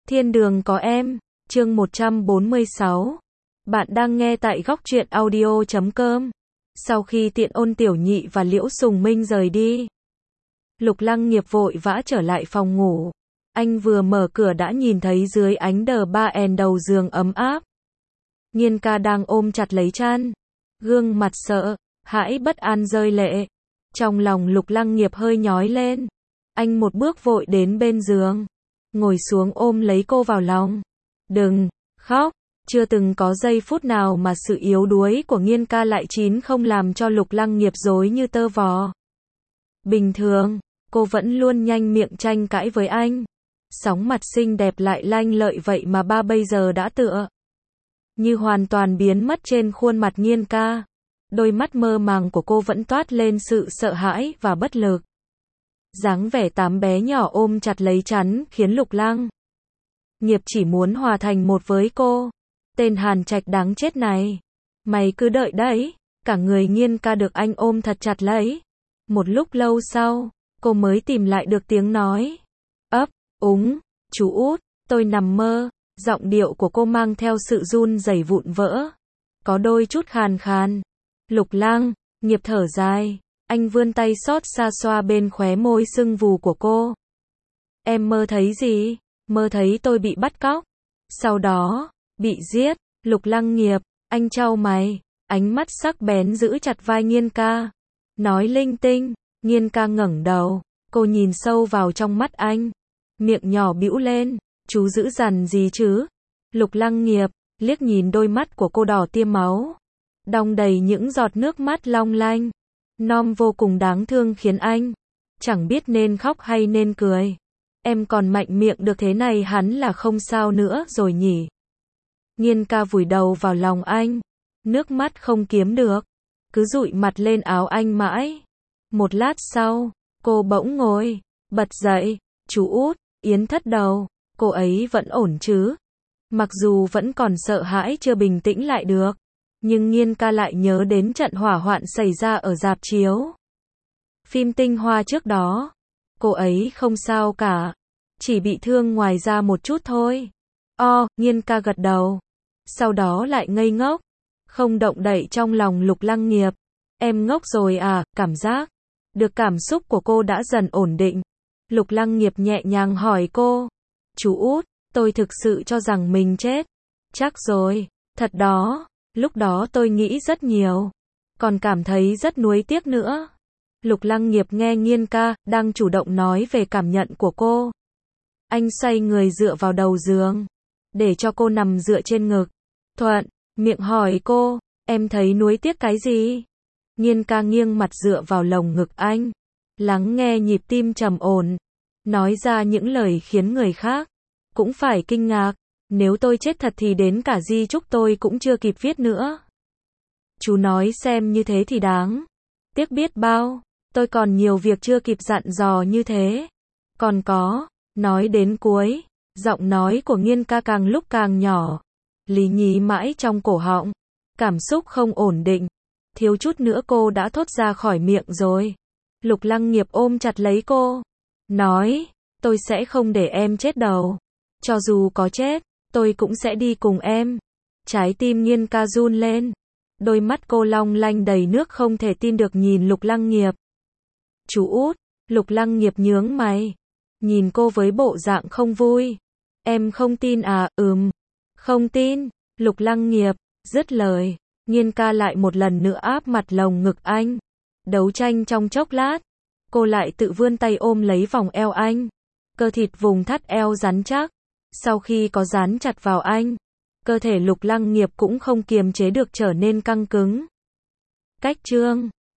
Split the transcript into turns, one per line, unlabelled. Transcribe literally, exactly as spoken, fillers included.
Thiên đường có em, chương một trăm bốn mươi sáu. Bạn đang nghe tại góc truyện audio chấm com. Sau khi Tiện Ôn Tiểu Nhị và Liễu Sùng Minh rời đi, Lục Lăng Nghiệp vội vã trở lại phòng ngủ. Anh vừa mở cửa đã nhìn thấy dưới ánh đờ ba en đầu giường ấm áp, Nhiên ca đang ôm chặt lấy chăn, gương mặt sợ hãi bất an rơi lệ. Trong lòng Lục Lăng Nghiệp hơi nhói lên. Anh một bước vội đến bên giường, ngồi xuống ôm lấy cô vào lòng. Đừng khóc. Chưa từng có giây phút nào mà sự yếu đuối của Nhiên ca lại chín không làm cho Lục Lăng Nghiệp rối như tơ vò. Bình thường, cô vẫn luôn nhanh miệng tranh cãi với anh. Sóng mặt xinh đẹp lại lanh lợi vậy mà ba bây giờ đã tựa như hoàn toàn biến mất trên khuôn mặt Nhiên ca. Đôi mắt mơ màng của cô vẫn toát lên sự sợ hãi và bất lực. Dáng vẻ tám bé nhỏ ôm chặt lấy chắn khiến Lục Lăng Nghiệp chỉ muốn hòa thành một với cô. Tên Hàn Trạch đáng chết này, mày cứ đợi đấy. Cả người Nhiên ca được anh ôm thật chặt lấy. Một lúc lâu sau, cô mới tìm lại được tiếng nói. Ấp úng, chú út, tôi nằm mơ. Giọng điệu của cô mang theo sự run rẩy vụn vỡ, có đôi chút khàn khàn. Lục Lăng Nghiệp thở dài, anh vươn tay xót xa xoa bên khóe môi sưng vù của cô. Em mơ thấy gì? Mơ thấy tôi bị bắt cóc, sau đó bị giết. Lục Lăng Nghiệp, anh chau mày, ánh mắt sắc bén giữ chặt vai Nhiên ca, nói linh tinh. Nhiên ca ngẩng đầu, cô nhìn sâu vào trong mắt anh, miệng nhỏ bĩu lên. Chú giữ dằn gì chứ? Lục Lăng Nghiệp liếc nhìn đôi mắt của cô đỏ tiêm máu, đong đầy những giọt nước mắt long lanh, non vô cùng đáng thương khiến anh chẳng biết nên khóc hay nên cười. Em còn mạnh miệng được thế này hắn là không sao nữa rồi nhỉ? Nhiên ca vùi đầu vào lòng anh, nước mắt không kiếm được, cứ dụi mặt lên áo anh mãi. Một lát sau, cô bỗng ngồi bật dậy. Chú út, Yến thất đầu, cô ấy vẫn ổn chứ? Mặc dù vẫn còn sợ hãi chưa bình tĩnh lại được, nhưng Nhiên ca lại nhớ đến trận hỏa hoạn xảy ra ở rạp chiếu phim Tinh Hoa trước đó. Cô ấy không sao cả, chỉ bị thương ngoài da một chút thôi. O, Nhiên ca gật đầu, sau đó lại ngây ngốc, không động đậy trong lòng Lục Lăng Nghiệp. Em ngốc rồi à? Cảm giác được cảm xúc của cô đã dần ổn định. Lục Lăng Nghiệp nhẹ nhàng hỏi cô. Chú út, tôi thực sự cho rằng mình chết. Chắc rồi, thật đó. Lúc đó tôi nghĩ rất nhiều, còn cảm thấy rất nuối tiếc nữa. Lục Lăng Nghiệp nghe Nhiên ca đang chủ động nói về cảm nhận của cô. Anh xoay người dựa vào đầu giường, để cho cô nằm dựa trên ngực. Thuận miệng hỏi cô, em thấy nuối tiếc cái gì? Nhiên ca nghiêng mặt dựa vào lồng ngực anh, lắng nghe nhịp tim trầm ổn, nói ra những lời khiến người khác cũng phải kinh ngạc. Nếu tôi chết thật thì đến cả di chúc tôi cũng chưa kịp viết nữa. Chú nói xem như thế thì đáng tiếc biết bao. Tôi còn nhiều việc chưa kịp dặn dò như thế. Còn có, nói đến cuối, giọng nói của Nhiên ca càng lúc càng nhỏ, lì nhí mãi trong cổ họng, cảm xúc không ổn định. Thiếu chút nữa cô đã thốt ra khỏi miệng rồi. Lục Lăng Nghiệp ôm chặt lấy cô, nói, tôi sẽ không để em chết đâu. Cho dù có chết, tôi cũng sẽ đi cùng em. Trái tim Nhiên ca run lên, đôi mắt cô long lanh đầy nước không thể tin được nhìn Lục Lăng Nghiệp. Chú út, Lục Lăng Nghiệp nhướng mày, nhìn cô với bộ dạng không vui. Em không tin à? Ừm, không tin. Lục Lăng Nghiệp dứt lời, Nhiên ca lại một lần nữa áp mặt lồng ngực anh. Đấu tranh trong chốc lát, cô lại tự vươn tay ôm lấy vòng eo anh. Cơ thịt vùng thắt eo rắn chắc. Sau khi có dán chặt vào anh, cơ thể Lục Lăng Nghiệp cũng không kiềm chế được trở nên căng cứng. Cách chương